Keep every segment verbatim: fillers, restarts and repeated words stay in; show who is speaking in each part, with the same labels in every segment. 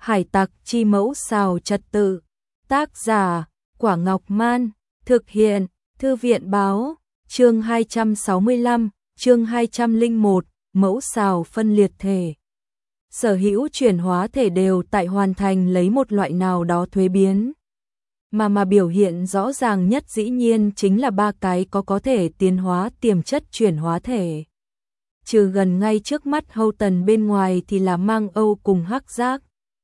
Speaker 1: Hải tặc chi mẫu xào trật tự. Tác giả, Quả Ngọc Man. Thực hiện, Thư viện báo. Chương hai trăm sáu mươi lăm, chương hai trăm lẻ một, mẫu xào phân liệt thể. Sở hữu chuyển hóa thể đều tại hoàn thành lấy một loại nào đó thuế biến. Mà mà biểu hiện rõ ràng nhất dĩ nhiên chính là ba cái có có thể tiến hóa tiềm chất chuyển hóa thể. Trừ gần ngay trước mắt Houghton bên ngoài thì là Mang Âu cùng Hắc Giác.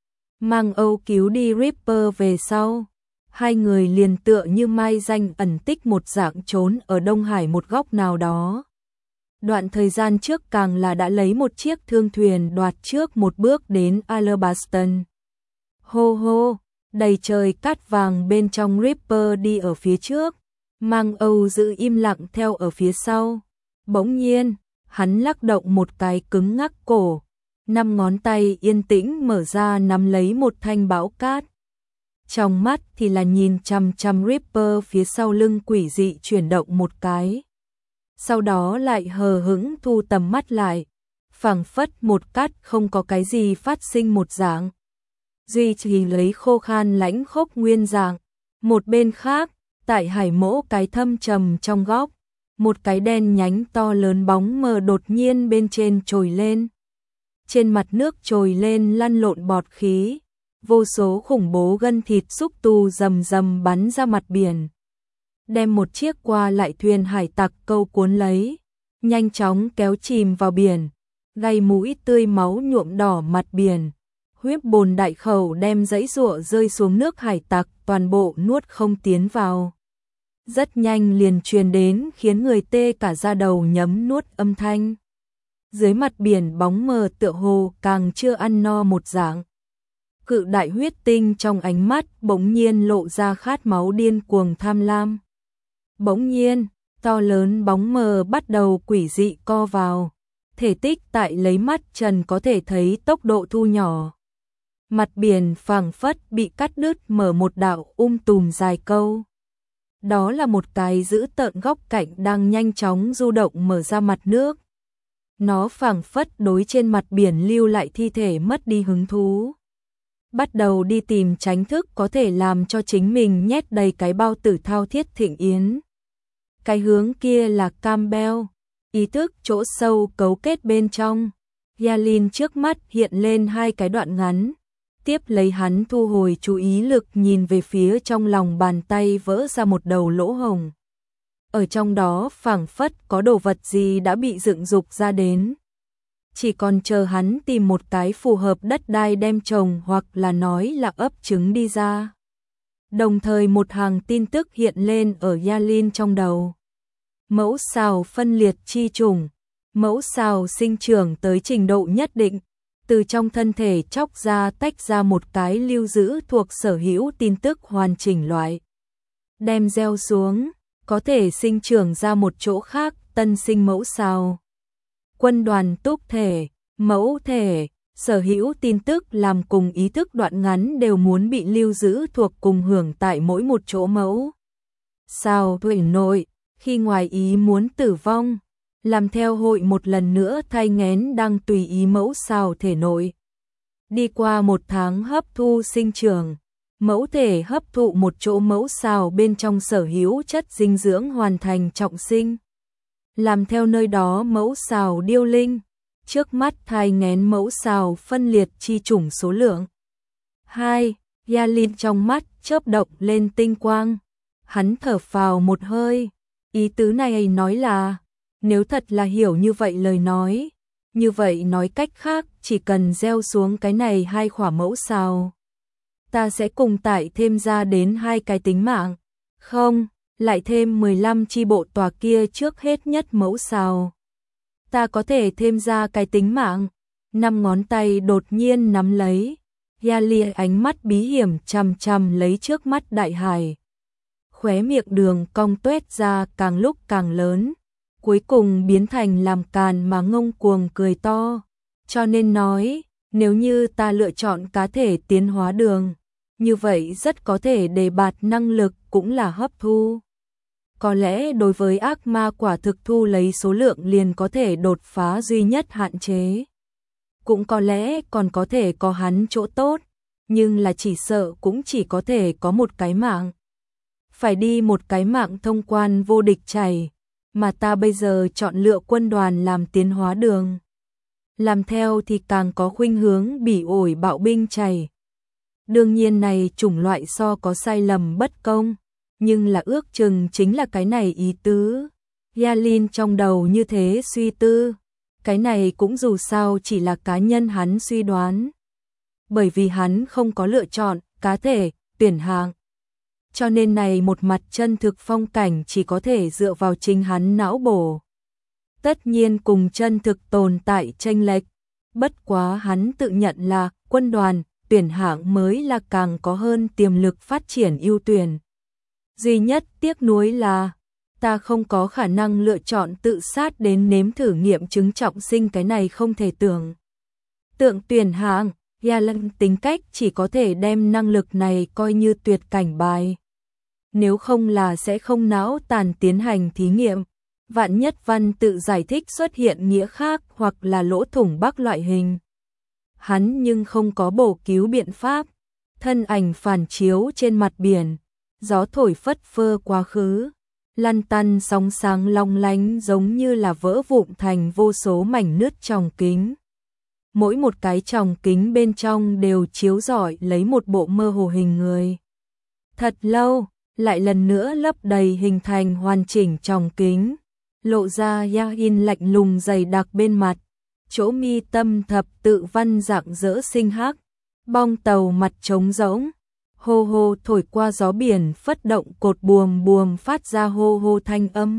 Speaker 1: Mang Âu cứu đi Ripper về sau. Hai người liền tựa như mai danh ẩn tích một dạng trốn ở Đông Hải một góc nào đó. Đoạn thời gian trước càng là đã lấy một chiếc thương thuyền đoạt trước một bước đến Alabaston. Hô hô, đầy trời cát vàng bên trong Ripper đi ở phía trước. Mang Âu giữ im lặng theo ở phía sau. Bỗng nhiên, hắn lắc động một cái cứng ngắc cổ. Năm ngón tay yên tĩnh mở ra nắm lấy một thanh bão cát. Trong mắt thì là nhìn chằm chằm Ripper phía sau lưng quỷ dị chuyển động một cái. Sau đó lại hờ hững thu tầm mắt lại, phảng phất một cát không có cái gì phát sinh một dạng. Duy trì lấy khô khan lãnh khốc nguyên dạng. Một bên khác, tại hải mỗ cái thâm trầm trong góc, một cái đen nhánh to lớn bóng mờ đột nhiên bên trên trồi lên. Trên mặt nước trồi lên lăn lộn bọt khí, vô số khủng bố gân thịt xúc tu rầm rầm bắn ra mặt biển. Đem một chiếc qua lại thuyền hải tặc câu cuốn lấy, nhanh chóng kéo chìm vào biển, gây mũi tươi máu nhuộm đỏ mặt biển. Huyết bồn đại khẩu đem dãy giụa rơi xuống nước hải tặc toàn bộ nuốt không tiến vào. Rất nhanh liền truyền đến khiến người tê cả da đầu nhấm nuốt âm thanh. Dưới mặt biển bóng mờ tựa hồ càng chưa ăn no một dạng. Cự đại huyết tinh trong ánh mắt bỗng nhiên lộ ra khát máu điên cuồng tham lam. Bỗng nhiên, to lớn bóng mờ bắt đầu quỷ dị co vào. Thể tích tại lấy mắt trần có thể thấy tốc độ thu nhỏ. Mặt biển phảng phất bị cắt đứt mở một đạo um tùm dài câu. Đó là một cái dữ tợn góc cạnh đang nhanh chóng du động mở ra mặt nước. Nó phảng phất đối trên mặt biển lưu lại thi thể mất đi hứng thú. Bắt đầu đi tìm tránh thức có thể làm cho chính mình nhét đầy cái bao tử thao thiết thịnh yến. Cái hướng kia là Campbell. Ý thức chỗ sâu cấu kết bên trong. Yalin trước mắt hiện lên hai cái đoạn ngắn. Tiếp lấy hắn thu hồi chú ý lực nhìn về phía trong lòng bàn tay vỡ ra một đầu lỗ hồng. Ở trong đó phảng phất có đồ vật gì đã bị dựng dục ra đến. Chỉ còn chờ hắn tìm một cái phù hợp đất đai đem trồng hoặc là nói là ấp trứng đi ra. Đồng thời một hàng tin tức hiện lên ở Yalin trong đầu. Mẫu xào phân liệt chi chủng. Mẫu xào sinh trưởng tới trình độ nhất định. Từ trong thân thể chóc ra tách ra một cái lưu giữ thuộc sở hữu tin tức hoàn chỉnh loại. Đem gieo xuống, có thể sinh trưởng ra một chỗ khác, tân sinh mẫu xào. Quân đoàn túc thể, mẫu thể, sở hữu tin tức làm cùng ý thức đoạn ngắn đều muốn bị lưu giữ thuộc cùng hưởng tại mỗi một chỗ mẫu. Xào tuổi nội, khi ngoài ý muốn tử vong, làm theo hội một lần nữa thai nghén đang tùy ý mẫu xào thể nội. Đi qua một tháng hấp thu sinh trưởng, mẫu thể hấp thụ một chỗ mẫu xào bên trong sở hữu chất dinh dưỡng hoàn thành trọng sinh. Làm theo nơi đó mẫu xào điêu linh, trước mắt thai nghén mẫu xào phân liệt chi chủng số lượng. hai. Yalin trong mắt chớp động lên tinh quang. Hắn thở phào một hơi. Ý tứ này nói là, nếu thật là hiểu như vậy lời nói, như vậy nói cách khác chỉ cần gieo xuống cái này hai khỏa mẫu xào. Ta sẽ cùng tải thêm ra đến hai cái tính mạng. Không, lại thêm mười lăm chi bộ tòa kia trước hết nhất mẫu xào. Ta có thể thêm ra cái tính mạng. Năm ngón tay đột nhiên nắm lấy. Yali ánh mắt bí hiểm chằm chằm lấy trước mắt đại hải. Khóe miệng đường cong tuét ra càng lúc càng lớn. Cuối cùng biến thành làm càn mà ngông cuồng cười to. Cho nên nói, nếu như ta lựa chọn cá thể tiến hóa đường, như vậy rất có thể đề bạt năng lực cũng là hấp thu. Có lẽ đối với ác ma quả thực thu lấy số lượng liền có thể đột phá duy nhất hạn chế. Cũng có lẽ còn có thể có hắn chỗ tốt. nhưng là chỉ sợ cũng chỉ có thể có một cái mạng. Phải đi một cái mạng thông quan vô địch chảy, mà ta bây giờ chọn lựa quân đoàn làm tiến hóa đường. Làm theo thì càng có khuynh hướng bỉ ổi bạo binh chảy. Đương nhiên này chủng loại so có sai lầm bất công, nhưng là ước chừng chính là cái này ý tứ. Yalin trong đầu như thế suy tư, cái này cũng dù sao chỉ là cá nhân hắn suy đoán. Bởi vì hắn không có lựa chọn, cá thể, tuyển hạng. Cho nên này một mặt chân thực phong cảnh chỉ có thể dựa vào chính hắn não bổ. Tất nhiên cùng chân thực tồn tại chênh lệch, bất quá hắn tự nhận là quân đoàn, tuyển hạng mới là càng có hơn tiềm lực phát triển ưu tuyển. Duy nhất tiếc nuối là, ta không có khả năng lựa chọn tự sát đến nếm thử nghiệm chứng trọng sinh, cái này không thể tưởng. Tượng tuyển hạng, Yalin tính cách chỉ có thể đem năng lực này coi như tuyệt cảnh bài. Nếu không là sẽ không não tàn tiến hành thí nghiệm. Vạn nhất văn tự giải thích xuất hiện nghĩa khác hoặc là lỗ thủng bắc loại hình. Hắn nhưng không có bổ cứu biện pháp. Thân ảnh phản chiếu trên mặt biển, gió thổi phất phơ quá khứ, lăn tăn sóng sáng long lánh giống như là vỡ vụn thành vô số mảnh nứt tròng kính. Mỗi một cái tròng kính bên trong đều chiếu rọi lấy một bộ mơ hồ hình người. Thật lâu, lại lần nữa lấp đầy hình thành hoàn chỉnh tròng kính, lộ ra Yalin lạnh lùng dày đặc bên mặt, chỗ mi tâm thập tự văn dạng dỡ sinh hắc, bong tàu mặt trống rỗng, hô hô thổi qua gió biển phất động cột buồm buồm phát ra hô hô thanh âm.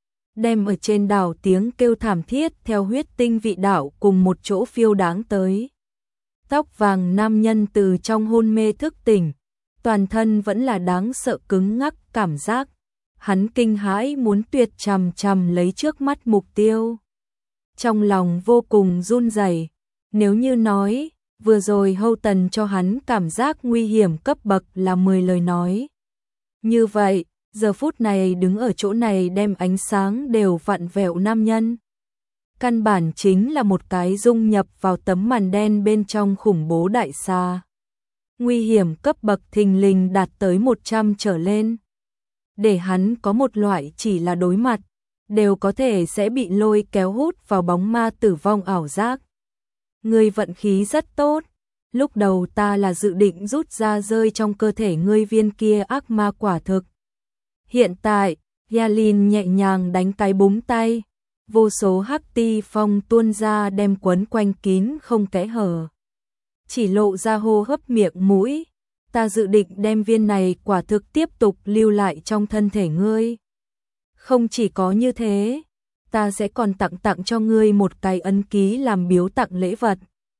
Speaker 1: Đem ở trên đảo tiếng kêu thảm thiết theo huyết tinh vị đảo cùng một chỗ phiêu đáng tới. Tóc vàng nam nhân từ trong hôn mê thức tỉnh, toàn thân vẫn là đáng sợ cứng ngắc cảm giác. Hắn kinh hãi muốn tuyệt chằm chằm lấy trước mắt mục tiêu. Trong lòng vô cùng run rẩy. Nếu như nói, vừa rồi Hâu Tần cho hắn cảm giác nguy hiểm cấp bậc là mười lời nói. Như vậy, giờ phút này đứng ở chỗ này đem ánh sáng đều vặn vẹo nam nhân. Căn bản chính là một cái dung nhập vào tấm màn đen bên trong khủng bố đại xa. Nguy hiểm cấp bậc thình lình đạt tới một trăm trở lên. Để hắn có một loại chỉ là đối mặt, đều có thể sẽ bị lôi kéo hút vào bóng ma tử vong ảo giác. Ngươi vận khí rất tốt, lúc đầu ta là dự định rút ra rơi trong cơ thể ngươi viên kia ác ma quả thực. Hiện tại, Yalin nhẹ nhàng đánh cái búng tay, vô số hắc ti phong tuôn ra đem quấn quanh kín không kẽ hở. Chỉ lộ ra hô hấp miệng mũi. Ta dự định đem viên này quả thực tiếp tục lưu lại trong thân thể ngươi. Không chỉ có như thế, ta sẽ còn tặng tặng cho ngươi một cái ấn ký làm biếu tặng lễ vật.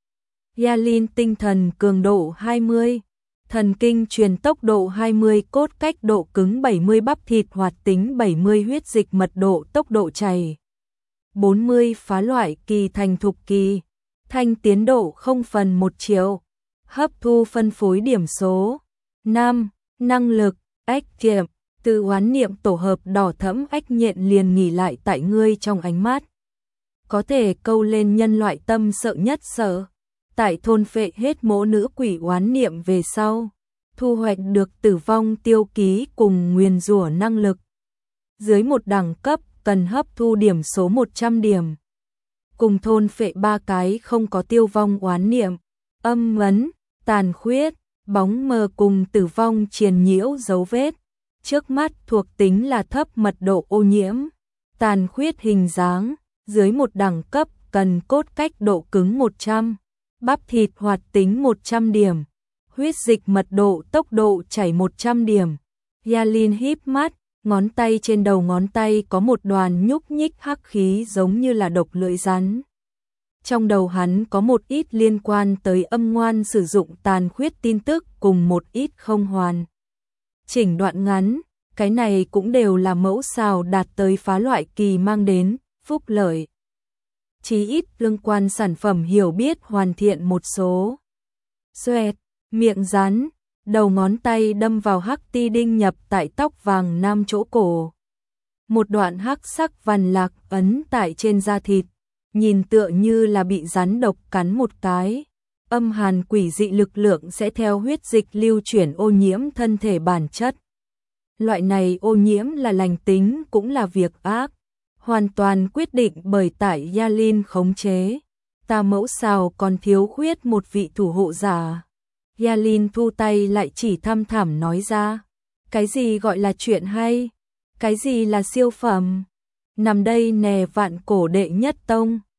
Speaker 1: Yalin tinh thần cường độ hai mươi, thần kinh truyền tốc độ hai mươi, cốt cách độ cứng bảy mươi, bắp thịt hoạt tính bảy mươi, huyết dịch mật độ tốc độ chảy bốn mươi, phá loại kỳ thành thục kỳ, thanh tiến độ không phần một triệu. Hấp thu phân phối điểm số năm, năng lực ách kiệm, từ oán niệm tổ hợp đỏ thẫm ách nhện liền nghỉ lại tại ngươi trong ánh mắt. Có thể câu lên nhân loại tâm sợ nhất sợ. Tại thôn phệ hết mỗ nữ quỷ oán niệm về sau, thu hoạch được tử vong tiêu ký cùng nguyền rủa năng lực. Dưới một đẳng cấp cần hấp thu điểm số một trăm điểm. Cùng thôn phệ ba cái không có tiêu vong oán niệm, âm ấn, tàn khuyết, bóng mờ cùng tử vong triền nhiễu dấu vết. Trước mắt thuộc tính là thấp mật độ ô nhiễm, tàn khuyết hình dáng, dưới một đẳng cấp cần cốt cách độ cứng một trăm, bắp thịt hoạt tính một trăm điểm, huyết dịch mật độ tốc độ chảy một trăm điểm. Yalin híp mắt, ngón tay trên đầu ngón tay có một đoàn nhúc nhích hắc khí giống như là độc lưỡi rắn. Trong đầu hắn có một ít liên quan tới âm ngoan sử dụng tàn khuyết tin tức cùng một ít không hoàn chỉnh đoạn ngắn, cái này cũng đều là mẫu xào đạt tới phá loại kỳ mang đến phúc lợi. Chí ít liên quan sản phẩm hiểu biết hoàn thiện một số. Xoẹt, miệng rắn, đầu ngón tay đâm vào hắc ti đinh nhập tại tóc vàng nam chỗ cổ. Một đoạn hắc sắc vằn lạc ấn tại trên da thịt, nhìn tựa như là bị rắn độc cắn một cái. âm hàn quỷ dị lực lượng sẽ theo huyết dịch lưu chuyển ô nhiễm thân thể bản chất. Loại này ô nhiễm là lành tính cũng là việc ác, hoàn toàn quyết định bởi tại Yalin khống chế. Ta mẫu sao còn thiếu khuyết một vị thủ hộ giả. Yalin thu tay lại chỉ thăm thẳm nói ra. Cái gì gọi là chuyện hay? Cái gì là siêu phẩm? Nằm đây nè vạn cổ đệ nhất tông.